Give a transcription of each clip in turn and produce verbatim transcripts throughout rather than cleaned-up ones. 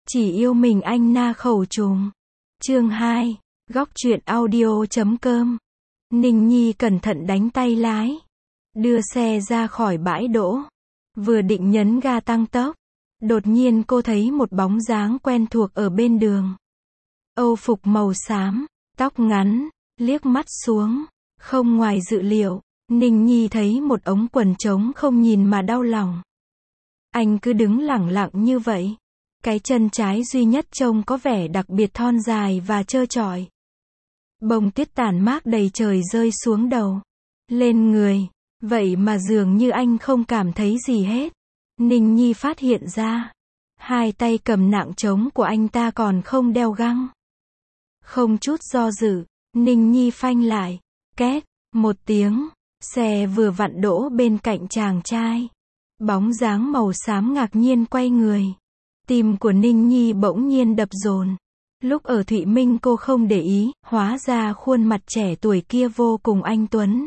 Chỉ yêu mình anh na khẩu trùng. Chương hai. Góc truyện audio chấm com. Ninh Nhi cẩn thận đánh tay lái. Đưa xe ra khỏi bãi đỗ. Vừa định nhấn ga tăng tốc. Đột nhiên cô thấy một bóng dáng quen thuộc ở bên đường. Âu phục màu xám, tóc ngắn, liếc mắt xuống. Không ngoài dự liệu, Ninh Nhi thấy một ống quần trống không nhìn mà đau lòng. Anh cứ đứng lẳng lặng như vậy. Cái chân trái duy nhất trông có vẻ đặc biệt thon dài và trơ trọi. Bông tuyết tản mát đầy trời rơi xuống đầu, lên người, vậy mà dường như anh không cảm thấy gì hết. Ninh Nhi phát hiện ra, hai tay cầm nạng trống của anh ta còn không đeo găng. Không chút do dự, Ninh Nhi phanh lại, két, một tiếng, xe vừa vặn đỗ bên cạnh chàng trai. Bóng dáng màu xám ngạc nhiên quay người. Tim của Ninh Nhi bỗng nhiên đập dồn. Lúc ở Thụy Minh cô không để ý, hóa ra khuôn mặt trẻ tuổi kia vô cùng anh tuấn.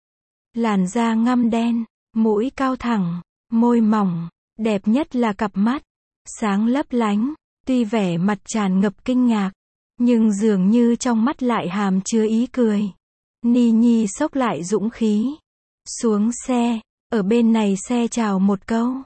Làn da ngăm đen, mũi cao thẳng, môi mỏng, đẹp nhất là cặp mắt, sáng lấp lánh, tuy vẻ mặt tràn ngập kinh ngạc, nhưng dường như trong mắt lại hàm chứa ý cười. Ninh Nhi xốc lại dũng khí. Xuống xe, ở bên này xe chào một câu.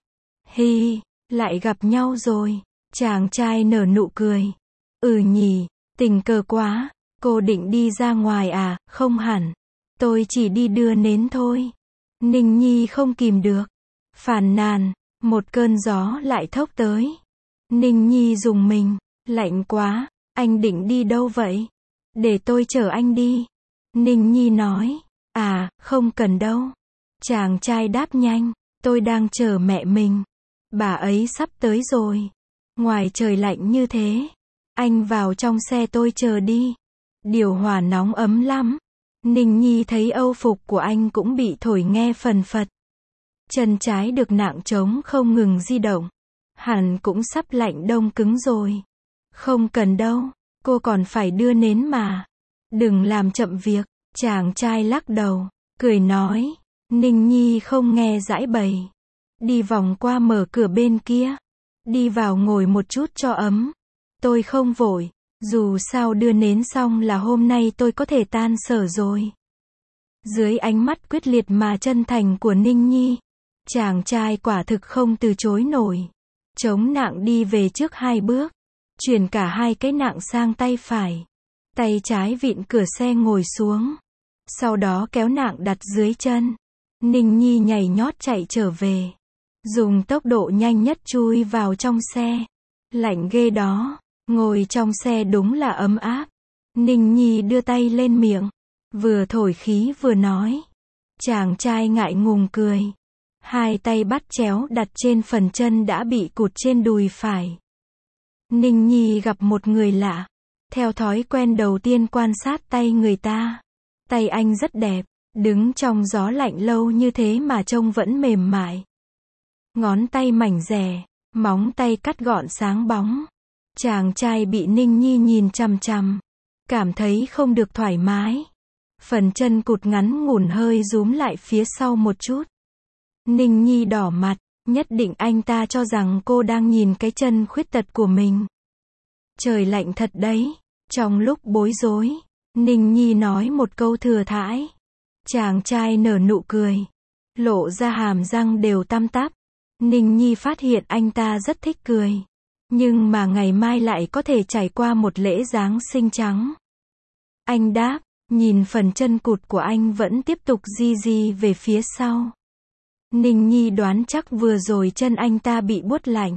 Hi, lại gặp nhau rồi. Chàng trai nở nụ cười. Ừ nhỉ, tình cờ quá, cô định đi ra ngoài à? Không hẳn, tôi chỉ đi đưa nến thôi. Ninh Nhi không kìm được, phàn nàn. Một cơn gió lại thốc tới. Ninh Nhi rùng mình, lạnh quá, anh định đi đâu vậy? Để tôi chở anh đi. Ninh Nhi nói, à, không cần đâu. Chàng trai đáp nhanh, tôi đang chờ mẹ mình. Bà ấy sắp tới rồi. Ngoài trời lạnh như thế. Anh vào trong xe tôi chờ đi. Điều hòa nóng ấm lắm. Ninh Nhi thấy âu phục của anh cũng bị thổi nghe phần phật. Chân trái được nạng trống không ngừng di động. Hẳn cũng sắp lạnh đông cứng rồi. Không cần đâu, cô còn phải đưa nến mà. Đừng làm chậm việc. Chàng trai lắc đầu, cười nói. Ninh Nhi không nghe giãi bày. Đi vòng qua mở cửa bên kia. Đi vào ngồi một chút cho ấm. Tôi không vội. Dù sao đưa nến xong là hôm nay tôi có thể tan sở rồi. Dưới ánh mắt quyết liệt mà chân thành của Ninh Nhi, chàng trai quả thực không từ chối nổi. Chống nạng đi về trước hai bước. Chuyển cả hai cái nạng sang tay phải. Tay trái vịn cửa xe ngồi xuống. Sau đó kéo nạng đặt dưới chân. Ninh Nhi nhảy nhót chạy trở về. Dùng tốc độ nhanh nhất chui vào trong xe. Lạnh ghê đó. Ngồi trong xe đúng là ấm áp. Ninh Nhi đưa tay lên miệng. Vừa thổi khí vừa nói. Chàng trai ngại ngùng cười. Hai tay bắt chéo đặt trên phần chân đã bị cụt trên đùi phải. Ninh Nhi gặp một người lạ. Theo thói quen đầu tiên quan sát tay người ta. Tay anh rất đẹp. Đứng trong gió lạnh lâu như thế mà trông vẫn mềm mại. Ngón tay mảnh dẻ, móng tay cắt gọn sáng bóng. Chàng trai bị Ninh Nhi nhìn chằm chằm, cảm thấy không được thoải mái. Phần chân cụt ngắn ngủn hơi rúm lại phía sau một chút. Ninh Nhi đỏ mặt, nhất định anh ta cho rằng cô đang nhìn cái chân khuyết tật của mình. Trời lạnh thật đấy. Trong lúc bối rối, Ninh Nhi nói một câu thừa thãi. Chàng trai nở nụ cười, lộ ra hàm răng đều tăm tắp. Ninh Nhi phát hiện anh ta rất thích cười. Nhưng mà ngày mai lại có thể trải qua một lễ Giáng sinh trắng. Anh đáp, nhìn phần chân cụt của anh vẫn tiếp tục di di về phía sau. Ninh Nhi đoán chắc vừa rồi chân anh ta bị buốt lạnh.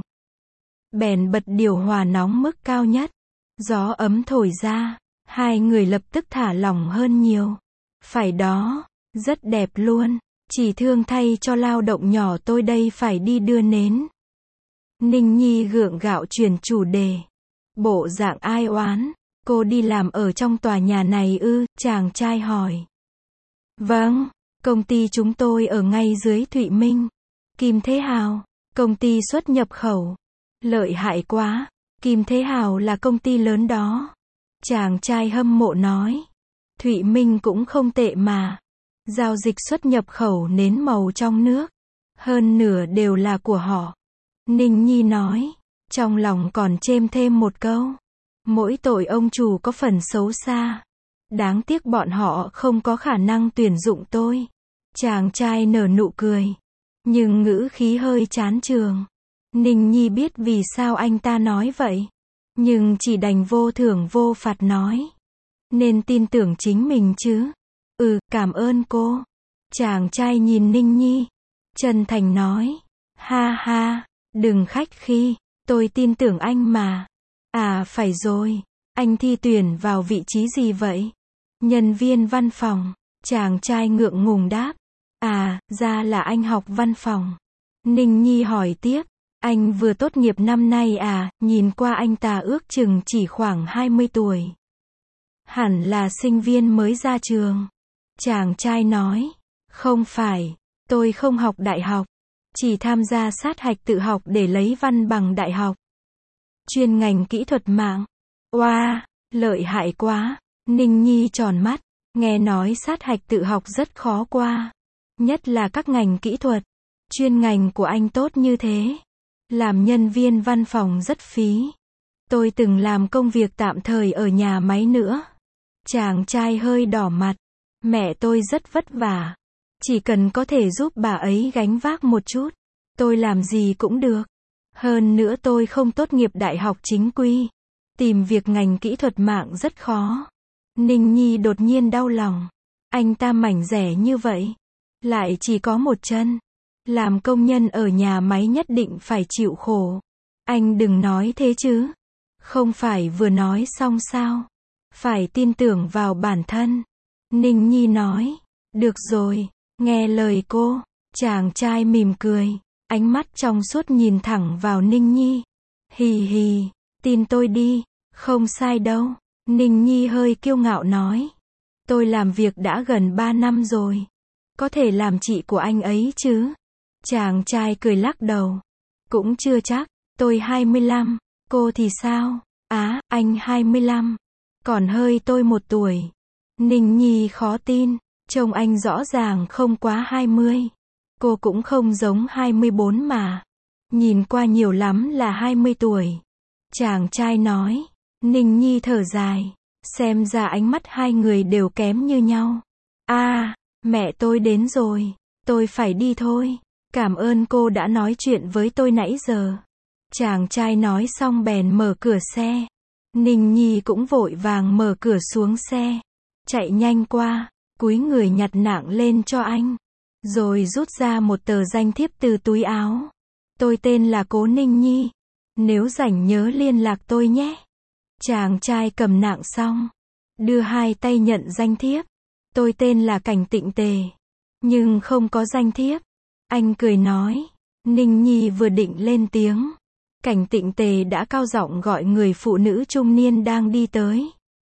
Bèn bật điều hòa nóng mức cao nhất. Gió ấm thổi ra, hai người lập tức thả lỏng hơn nhiều. Phải đó, rất đẹp luôn. Chỉ thương thay cho lao động nhỏ tôi đây phải đi đưa nến. Ninh Nhi gượng gạo chuyển chủ đề. Bộ dạng ai oán, cô đi làm ở trong tòa nhà này ư? Chàng trai hỏi. Vâng, công ty chúng tôi ở ngay dưới Thụy Minh. Kim Thế Hào, công ty xuất nhập khẩu. Lợi hại quá, Kim Thế Hào là công ty lớn đó. Chàng trai hâm mộ nói. Thụy Minh cũng không tệ mà. Giao dịch xuất nhập khẩu nến màu trong nước. Hơn nửa đều là của họ. Ninh Nhi nói. Trong lòng còn chêm thêm một câu. Mỗi tội ông chủ có phần xấu xa. Đáng tiếc bọn họ không có khả năng tuyển dụng tôi. Chàng trai nở nụ cười. Nhưng ngữ khí hơi chán chường. Ninh Nhi biết vì sao anh ta nói vậy. Nhưng chỉ đành vô thưởng vô phạt nói. Nên tin tưởng chính mình chứ. Ừ, cảm ơn cô. Chàng trai nhìn Ninh Nhi. Chân thành nói. Ha ha, đừng khách khí. Tôi tin tưởng anh mà. À phải rồi. Anh thi tuyển vào vị trí gì vậy? Nhân viên văn phòng. Chàng trai ngượng ngùng đáp. À, ra là anh học văn phòng. Ninh Nhi hỏi tiếp. Anh vừa tốt nghiệp năm nay à? Nhìn qua anh ta ước chừng chỉ khoảng hai mươi tuổi. Hẳn là sinh viên mới ra trường. Chàng trai nói. Không phải. Tôi không học đại học. Chỉ tham gia sát hạch tự học để lấy văn bằng đại học. Chuyên ngành kỹ thuật mạng. Oa, wow, lợi hại quá. Ninh Nhi tròn mắt. Nghe nói sát hạch tự học rất khó qua. Nhất là các ngành kỹ thuật. Chuyên ngành của anh tốt như thế. Làm nhân viên văn phòng rất phí. Tôi từng làm công việc tạm thời ở nhà máy nữa. Chàng trai hơi đỏ mặt. Mẹ tôi rất vất vả. Chỉ cần có thể giúp bà ấy gánh vác một chút. Tôi làm gì cũng được. Hơn nữa tôi không tốt nghiệp đại học chính quy. Tìm việc ngành kỹ thuật mạng rất khó. Ninh Nhi đột nhiên đau lòng. Anh ta mảnh rẻ như vậy. Lại chỉ có một chân. Làm công nhân ở nhà máy nhất định phải chịu khổ. Anh đừng nói thế chứ. Không phải vừa nói xong sao? Phải tin tưởng vào bản thân. Ninh Nhi nói. Được rồi, nghe lời cô. Chàng trai mỉm cười. Ánh mắt trong suốt nhìn thẳng vào Ninh Nhi. Hì hì, tin tôi đi. Không sai đâu. Ninh Nhi hơi kiêu ngạo nói. Tôi làm việc đã gần ba năm rồi. Có thể làm chị của anh ấy chứ? Chàng trai cười lắc đầu. Cũng chưa chắc. Tôi hai mươi lăm. Cô thì sao? Á, anh hai mươi lăm. Còn hơi tôi một tuổi. Ninh Nhi khó tin. Trông anh rõ ràng không quá hai mươi. Cô cũng không giống hai mươi bốn mà. Nhìn qua nhiều lắm là hai mươi tuổi. Chàng trai nói. Ninh Nhi thở dài. Xem ra ánh mắt hai người đều kém như nhau. À, mẹ tôi đến rồi. Tôi phải đi thôi. Cảm ơn cô đã nói chuyện với tôi nãy giờ. Chàng trai nói xong bèn mở cửa xe. Ninh Nhi cũng vội vàng mở cửa xuống xe. Chạy nhanh qua, cúi người nhặt nạng lên cho anh. Rồi rút ra một tờ danh thiếp từ túi áo. Tôi tên là Cố Ninh Nhi. Nếu rảnh nhớ liên lạc tôi nhé. Chàng trai cầm nạng xong. Đưa hai tay nhận danh thiếp. Tôi tên là Cảnh Tịnh Tề. Nhưng không có danh thiếp. Anh cười nói. Ninh Nhi vừa định lên tiếng. Cảnh Tịnh Tề đã cao giọng gọi người phụ nữ trung niên đang đi tới.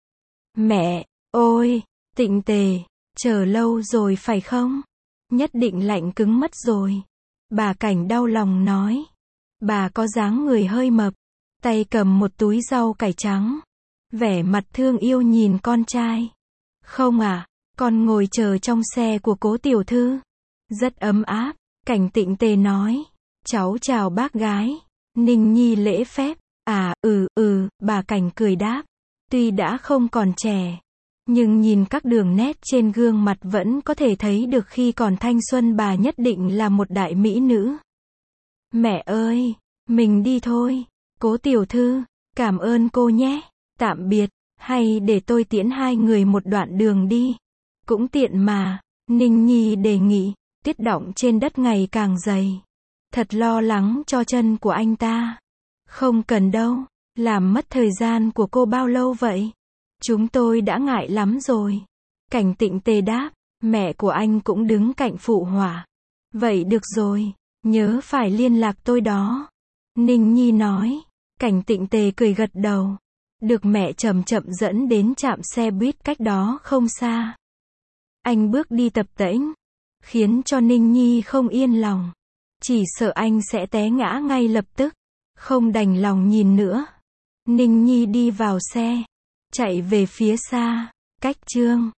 Mẹ, ôi, Tịnh Tề, chờ lâu rồi phải không? Nhất định lạnh cứng mất rồi. Bà Cảnh đau lòng nói. Bà có dáng người hơi mập. Tay cầm một túi rau cải trắng. Vẻ mặt thương yêu nhìn con trai. Không à, con ngồi chờ trong xe của Cố tiểu thư. Rất ấm áp. Cảnh Tịnh Tề nói. Cháu chào bác gái. Ninh Nhi lễ phép. À, ừ, ừ, bà Cảnh cười đáp. Tuy đã không còn trẻ. Nhưng nhìn các đường nét trên gương mặt vẫn có thể thấy được khi còn thanh xuân bà nhất định là một đại mỹ nữ. Mẹ ơi, mình đi thôi. Cố tiểu thư, cảm ơn cô nhé. Tạm biệt, hay để tôi tiễn hai người một đoạn đường đi. Cũng tiện mà. Ninh Nhi đề nghị. Tuyết đọng trên đất ngày càng dày. Thật lo lắng cho chân của anh ta. Không cần đâu. Làm mất thời gian của cô bao lâu vậy? Chúng tôi đã ngại lắm rồi. Cảnh Tịnh Tề đáp. Mẹ của anh cũng đứng cạnh phụ họa. Vậy được rồi. Nhớ phải liên lạc tôi đó. Ninh Nhi nói. Cảnh Tịnh Tề cười gật đầu. Được mẹ chậm chậm dẫn đến trạm xe buýt cách đó không xa. Anh bước đi tập tễnh. Khiến cho Ninh Nhi không yên lòng. Chỉ sợ anh sẽ té ngã ngay lập tức. Không đành lòng nhìn nữa. Ninh Nhi đi vào xe. Chạy về phía xa. Cách chương